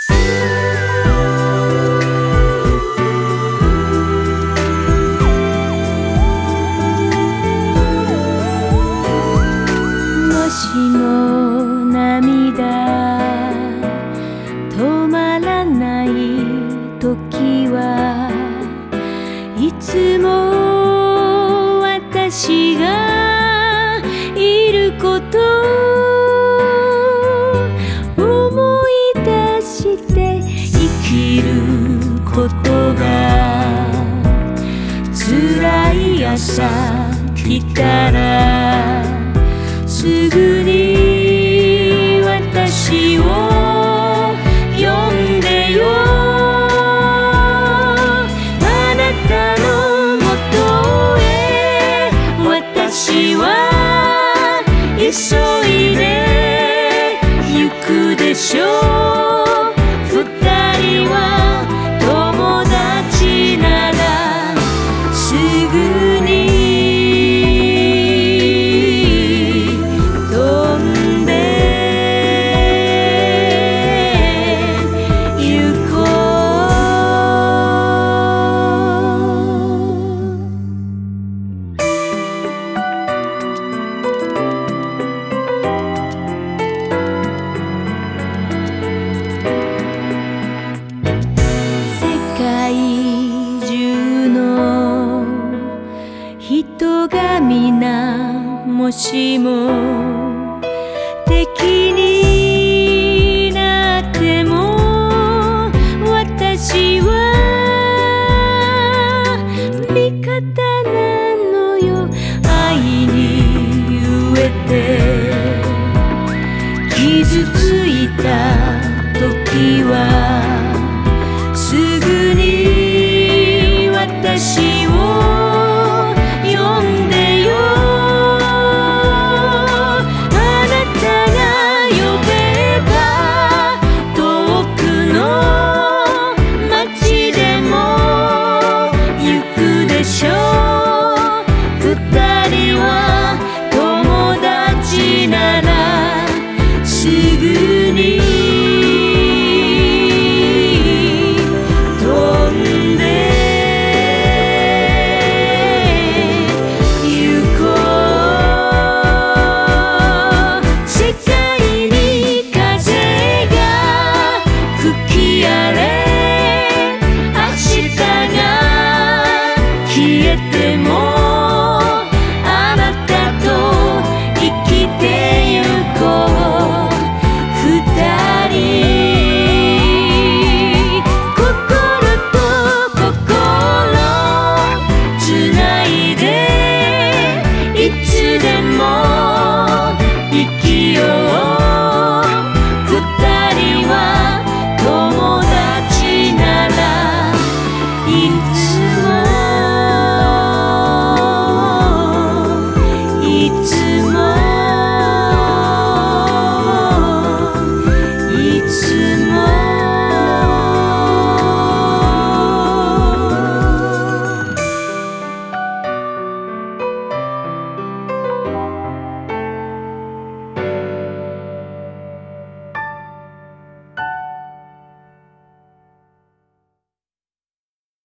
もしも涙止まらない時はいつも私がいること思い出して生きることが辛い朝来たらすぐに私を呼んでよあなたのもとへ私は急いで行くでしょう二人は友達ならすぐに人が皆もしも